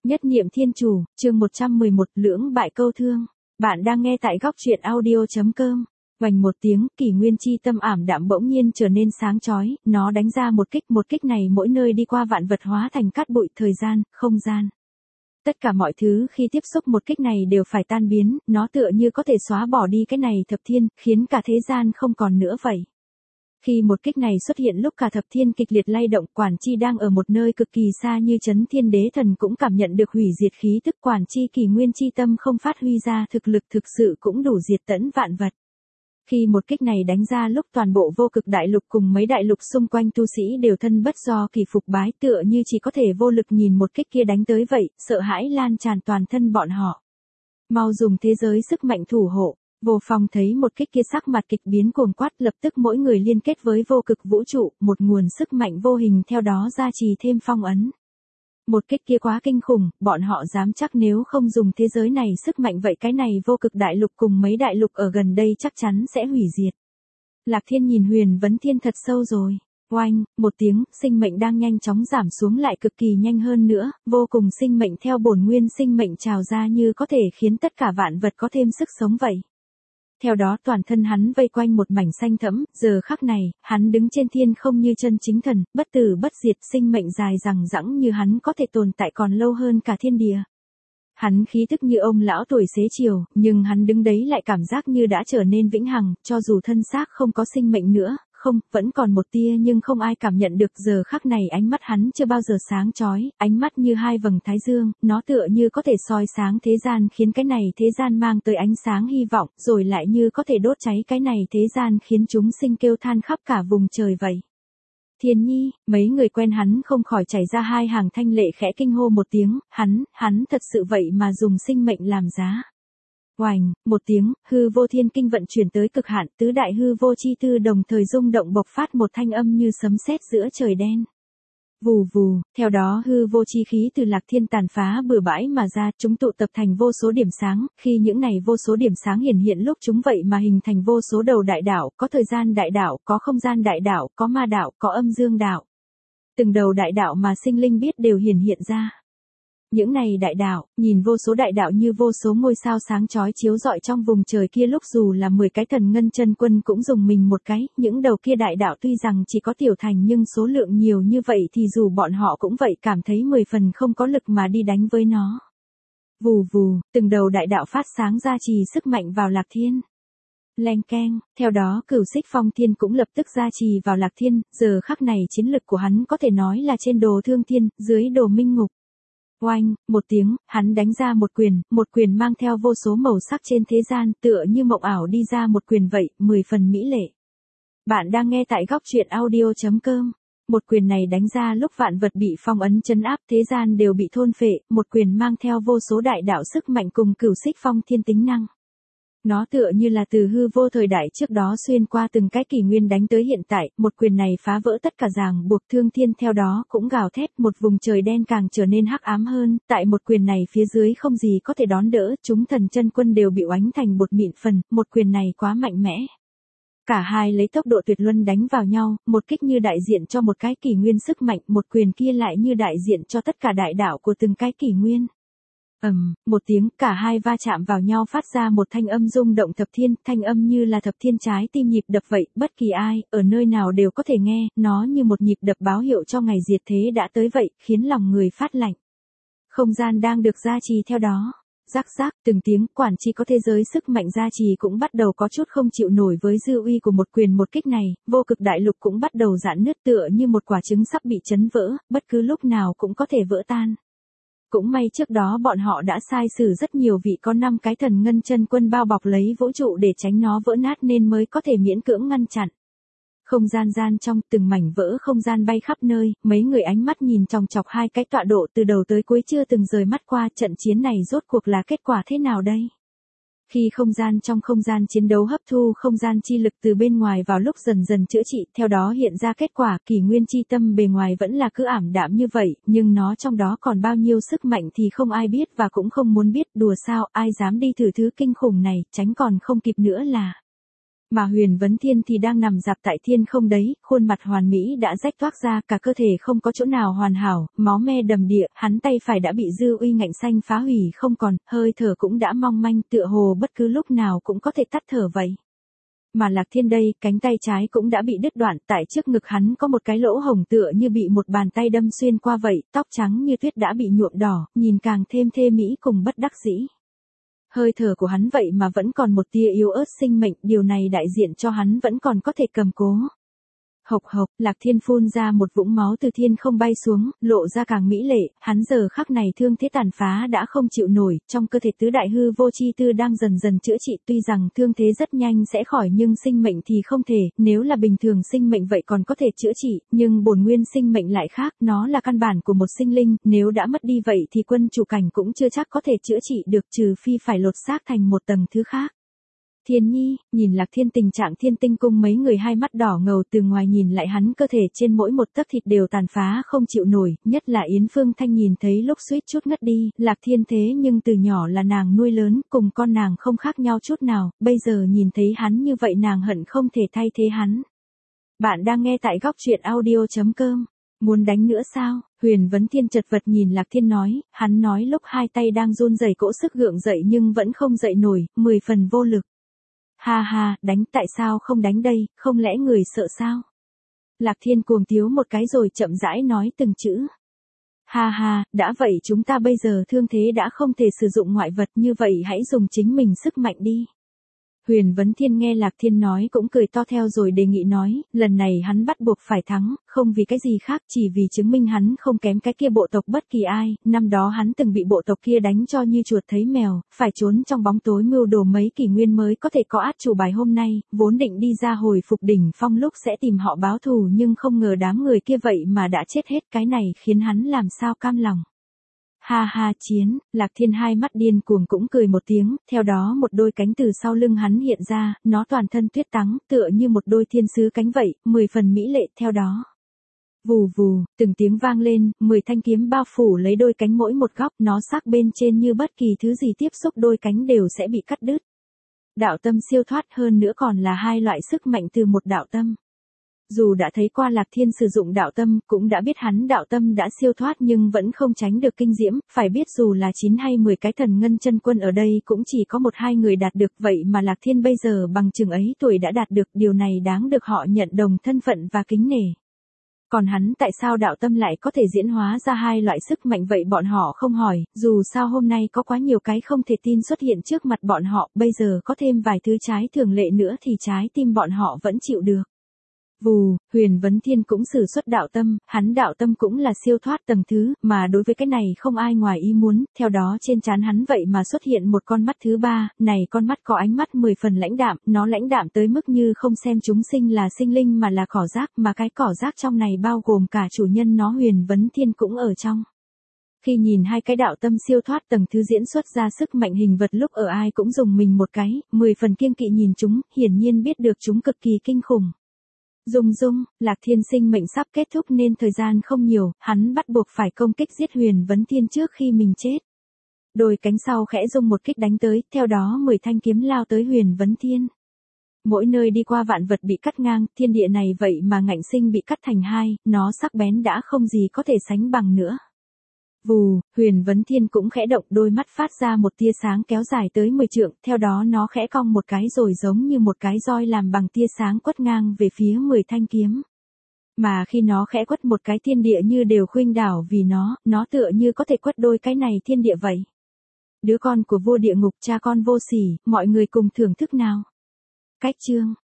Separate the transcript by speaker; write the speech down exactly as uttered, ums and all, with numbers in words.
Speaker 1: Nhất niệm thiên chủ, chương một trăm mười một, lưỡng bại câu thương. Bạn đang nghe tại góc truyện audio chấm com. Vành một tiếng, kỷ nguyên chi tâm ảm đạm bỗng nhiên trở nên sáng chói, nó đánh ra một kích, một kích này mỗi nơi đi qua vạn vật hóa thành cát bụi, thời gian, không gian. Tất cả mọi thứ khi tiếp xúc một kích này đều phải tan biến, nó tựa như có thể xóa bỏ đi cái này thập thiên, khiến cả thế gian không còn nữa vậy. Khi một kích này xuất hiện lúc cả thập thiên kịch liệt lay động, Quản Chi đang ở một nơi cực kỳ xa như Chấn Thiên Đế Thần cũng cảm nhận được hủy diệt khí tức Quản Chi kỷ nguyên chi tâm không phát huy ra thực lực thực sự cũng đủ diệt tận vạn vật. Khi một kích này đánh ra lúc toàn bộ vô cực đại lục cùng mấy đại lục xung quanh tu sĩ đều thân bất do kỳ phục bái, tựa như chỉ có thể vô lực nhìn một kích kia đánh tới vậy, sợ hãi lan tràn toàn thân bọn họ. Mau dùng thế giới sức mạnh thủ hộ. Vô Phong thấy một kích kia sắc mặt kịch biến cuồng quát, lập tức mỗi người liên kết với vô cực vũ trụ, một nguồn sức mạnh vô hình theo đó gia trì thêm phong ấn. Một kích kia quá kinh khủng, bọn họ dám chắc nếu không dùng thế giới này sức mạnh vậy cái này vô cực đại lục cùng mấy đại lục ở gần đây chắc chắn sẽ hủy diệt. Lạc Thiên nhìn Huyền Vấn Thiên thật sâu rồi. Oanh, một tiếng, sinh mệnh đang nhanh chóng giảm xuống lại cực kỳ nhanh hơn nữa, vô cùng sinh mệnh theo bổn nguyên sinh mệnh trào ra như có thể khiến tất cả vạn vật có thêm sức sống vậy. Theo đó toàn thân hắn vây quanh một mảnh xanh thẫm, giờ khắc này, hắn đứng trên thiên không như chân chính thần, bất tử bất diệt, sinh mệnh dài dằng dẵng như hắn có thể tồn tại còn lâu hơn cả thiên địa. Hắn khí tức như ông lão tuổi xế chiều, nhưng hắn đứng đấy lại cảm giác như đã trở nên vĩnh hằng, cho dù thân xác không có sinh mệnh nữa, không, vẫn còn một tia nhưng không ai cảm nhận được. Giờ khắc này ánh mắt hắn chưa bao giờ sáng chói, ánh mắt như hai vầng thái dương, nó tựa như có thể soi sáng thế gian khiến cái này thế gian mang tới ánh sáng hy vọng, rồi lại như có thể đốt cháy cái này thế gian khiến chúng sinh kêu than khắp cả vùng trời vậy. Thiên Nhi, mấy người quen hắn không khỏi chảy ra hai hàng thanh lệ khẽ kinh hô một tiếng, hắn, hắn thật sự vậy mà dùng sinh mệnh làm giá. Oành, một tiếng, hư vô thiên kinh vận chuyển tới cực hạn, tứ đại hư vô chi tư đồng thời rung động bộc phát một thanh âm như sấm sét giữa trời đen. Vù vù, theo đó hư vô chi khí từ Lạc Thiên tàn phá bừa bãi mà ra, chúng tụ tập thành vô số điểm sáng, khi những này vô số điểm sáng hiển hiện lúc chúng vậy mà hình thành vô số đầu đại đạo, có thời gian đại đạo, có không gian đại đạo, có ma đạo, có âm dương đạo. Từng đầu đại đạo mà sinh linh biết đều hiển hiện ra. Những này đại đạo, nhìn vô số đại đạo như vô số ngôi sao sáng chói chiếu rọi trong vùng trời kia, lúc dù là mười cái thần ngân chân quân cũng dùng mình một cái, những đầu kia đại đạo tuy rằng chỉ có tiểu thành nhưng số lượng nhiều như vậy thì dù bọn họ cũng vậy cảm thấy mười phần không có lực mà đi đánh với nó. Vù vù, từng đầu đại đạo phát sáng gia trì sức mạnh vào Lạc Thiên. Leng keng, theo đó Cửu Xích Phong Thiên cũng lập tức gia trì vào Lạc Thiên, giờ khắc này chiến lực của hắn có thể nói là trên đồ thương thiên, dưới đồ minh ngục. Oanh, một tiếng, hắn đánh ra một quyền, một quyền mang theo vô số màu sắc trên thế gian, tựa như mộng ảo đi ra một quyền vậy, mười phần mỹ lệ. Bạn đang nghe tại góc truyện audio chấm com. Một quyền này đánh ra lúc vạn vật bị phong ấn trấn áp, thế gian đều bị thôn phệ, một quyền mang theo vô số đại đạo sức mạnh cùng Cửu Xích Phong Thiên tính năng. Nó tựa như là từ hư vô thời đại trước đó xuyên qua từng cái kỷ nguyên đánh tới hiện tại, một quyền này phá vỡ tất cả ràng buộc, thương thiên theo đó cũng gào thét, một vùng trời đen càng trở nên hắc ám hơn, tại một quyền này phía dưới không gì có thể đón đỡ, chúng thần chân quân đều bị oánh thành bột mịn phần, một quyền này quá mạnh mẽ. Cả hai lấy tốc độ tuyệt luân đánh vào nhau, một kích như đại diện cho một cái kỷ nguyên sức mạnh, một quyền kia lại như đại diện cho tất cả đại đạo của từng cái kỷ nguyên. Ầm, um, một tiếng, cả hai va chạm vào nhau phát ra một thanh âm rung động thập thiên, thanh âm như là thập thiên trái tim nhịp đập vậy, bất kỳ ai, ở nơi nào đều có thể nghe, nó như một nhịp đập báo hiệu cho ngày diệt thế đã tới vậy, khiến lòng người phát lạnh. Không gian đang được gia trì theo đó. Rắc rắc, từng tiếng, Quản Chi có thế giới sức mạnh gia trì cũng bắt đầu có chút không chịu nổi với dư uy của một quyền một kích này, vô cực đại lục cũng bắt đầu giãn nứt tựa như một quả trứng sắp bị chấn vỡ, bất cứ lúc nào cũng có thể vỡ tan. Cũng may trước đó bọn họ đã sai sử rất nhiều vị có năm cái thần ngân chân quân bao bọc lấy vũ trụ để tránh nó vỡ nát nên mới có thể miễn cưỡng ngăn chặn. Không gian gian trong, từng mảnh vỡ không gian bay khắp nơi, mấy người ánh mắt nhìn chòng chọc hai cái tọa độ từ đầu tới cuối chưa từng rời mắt qua, trận chiến này rốt cuộc là kết quả thế nào đây? Khi không gian trong không gian chiến đấu hấp thu không gian chi lực từ bên ngoài vào lúc dần dần chữa trị, theo đó hiện ra kết quả, kỷ nguyên chi tâm bề ngoài vẫn là cứ ảm đạm như vậy, nhưng nó trong đó còn bao nhiêu sức mạnh thì không ai biết và cũng không muốn biết, đùa sao, ai dám đi thử thứ kinh khủng này, tránh còn không kịp nữa là. Mà Huyền Vấn Thiên thì đang nằm dạp tại thiên không đấy, khuôn mặt hoàn mỹ đã rách toác ra, cả cơ thể không có chỗ nào hoàn hảo, máu me đầm đìa, hắn tay phải đã bị dư uy ngạnh xanh phá hủy không còn, hơi thở cũng đã mong manh, tựa hồ bất cứ lúc nào cũng có thể tắt thở vậy. Mà Lạc Thiên đây, cánh tay trái cũng đã bị đứt đoạn, tại trước ngực hắn có một cái lỗ hổng tựa như bị một bàn tay đâm xuyên qua vậy, tóc trắng như tuyết đã bị nhuộm đỏ, nhìn càng thêm thê mỹ cùng bất đắc dĩ. Hơi thở của hắn vậy mà vẫn còn một tia yếu ớt sinh mệnh, điều này đại diện cho hắn vẫn còn có thể cầm cố. Hộc hộc, Lạc Thiên phun ra một vũng máu từ thiên không bay xuống, lộ ra càng mỹ lệ, hắn giờ khắc này thương thế tàn phá đã không chịu nổi, trong cơ thể tứ đại hư vô chi tư đang dần dần chữa trị, tuy rằng thương thế rất nhanh sẽ khỏi nhưng sinh mệnh thì không thể, nếu là bình thường sinh mệnh vậy còn có thể chữa trị, nhưng bổn nguyên sinh mệnh lại khác, nó là căn bản của một sinh linh, nếu đã mất đi vậy thì quân chủ cảnh cũng chưa chắc có thể chữa trị được, trừ phi phải lột xác thành một tầng thứ khác. Thiên Nhi, nhìn Lạc Thiên tình trạng Thiên Tinh cung mấy người hai mắt đỏ ngầu, từ ngoài nhìn lại hắn cơ thể trên mỗi một tấc thịt đều tàn phá không chịu nổi, nhất là Yến Phương Thanh nhìn thấy lúc suýt chút ngất đi, Lạc Thiên thế nhưng từ nhỏ là nàng nuôi lớn, cùng con nàng không khác nhau chút nào, bây giờ nhìn thấy hắn như vậy nàng hận không thể thay thế hắn. Bạn đang nghe tại góc truyện audio chấm com. Muốn đánh nữa sao? Huyền Vấn Thiên chật vật nhìn Lạc Thiên nói, hắn nói lúc hai tay đang run rẩy cỗ sức gượng dậy nhưng vẫn không dậy nổi, mười phần vô lực. Ha ha, đánh tại sao không đánh đây, không lẽ người sợ sao? Lạc Thiên cuồng tiếu một cái rồi chậm rãi nói từng chữ. Ha ha, đã vậy chúng ta bây giờ thương thế đã không thể sử dụng ngoại vật, như vậy hãy dùng chính mình sức mạnh đi. Huyền Vấn Thiên nghe Lạc Thiên nói cũng cười to theo rồi đề nghị nói, lần này hắn bắt buộc phải thắng, không vì cái gì khác, chỉ vì chứng minh hắn không kém cái kia bộ tộc bất kỳ ai, năm đó hắn từng bị bộ tộc kia đánh cho như chuột thấy mèo, phải trốn trong bóng tối mưu đồ mấy kỷ nguyên mới có thể có át chủ bài hôm nay, vốn định đi ra hồi phục đỉnh phong lúc sẽ tìm họ báo thù nhưng không ngờ đám người kia vậy mà đã chết hết, cái này khiến hắn làm sao cam lòng. Ha ha chiến, Lạc Thiên hai mắt điên cuồng cũng cười một tiếng, theo đó một đôi cánh từ sau lưng hắn hiện ra, nó toàn thân tuyết trắng, tựa như một đôi thiên sứ cánh vậy, mười phần mỹ lệ theo đó. Vù vù, từng tiếng vang lên, mười thanh kiếm bao phủ lấy đôi cánh mỗi một góc, nó sắc bên trên như bất kỳ thứ gì tiếp xúc đôi cánh đều sẽ bị cắt đứt. Đạo tâm siêu thoát hơn nữa còn là hai loại sức mạnh từ một đạo tâm. Dù đã thấy qua Lạc Thiên sử dụng đạo tâm, cũng đã biết hắn đạo tâm đã siêu thoát nhưng vẫn không tránh được kinh diễm, phải biết dù là chín hay mười cái thần ngân chân quân ở đây cũng chỉ có một hai người đạt được, vậy mà Lạc Thiên bây giờ bằng chừng ấy tuổi đã đạt được, điều này đáng được họ nhận đồng thân phận và kính nể. Còn hắn tại sao đạo tâm lại có thể diễn hóa ra hai loại sức mạnh vậy bọn họ không hỏi, dù sao hôm nay có quá nhiều cái không thể tin xuất hiện trước mặt bọn họ, bây giờ có thêm vài thứ trái thường lệ nữa thì trái tim bọn họ vẫn chịu được. Vù, Huyền Vấn Thiên cũng sử xuất đạo tâm, hắn đạo tâm cũng là siêu thoát tầng thứ, mà đối với cái này không ai ngoài ý muốn, theo đó trên trán hắn vậy mà xuất hiện một con mắt thứ ba, này con mắt có ánh mắt mười phần lãnh đạm, nó lãnh đạm tới mức như không xem chúng sinh là sinh linh mà là cỏ rác, mà cái cỏ rác trong này bao gồm cả chủ nhân nó Huyền Vấn Thiên cũng ở trong. Khi nhìn hai cái đạo tâm siêu thoát tầng thứ diễn xuất ra sức mạnh hình vật lúc ở ai cũng dùng mình một cái, mười phần kiêng kỵ nhìn chúng, hiển nhiên biết được chúng cực kỳ kinh khủng. Dung dung, Lạc Thiên sinh mệnh sắp kết thúc nên thời gian không nhiều, hắn bắt buộc phải công kích giết Huyền Vấn Thiên trước khi mình chết. Đôi cánh sau khẽ rung một kích đánh tới, theo đó mười thanh kiếm lao tới Huyền Vấn Thiên. Mỗi nơi đi qua vạn vật bị cắt ngang, thiên địa này vậy mà ngạnh sinh bị cắt thành hai, nó sắc bén đã không gì có thể sánh bằng nữa. Vù, Huyền Vấn Thiên cũng khẽ động, đôi mắt phát ra một tia sáng kéo dài tới mười trượng, theo đó nó khẽ cong một cái rồi giống như một cái roi làm bằng tia sáng quất ngang về phía mười thanh kiếm. Mà khi nó khẽ quất một cái thiên địa như đều khuynh đảo vì nó, nó tựa như có thể quất đôi cái này thiên địa vậy. Đứa con của vua địa ngục, cha con vô sỉ, mọi người cùng thưởng thức nào. Cách chương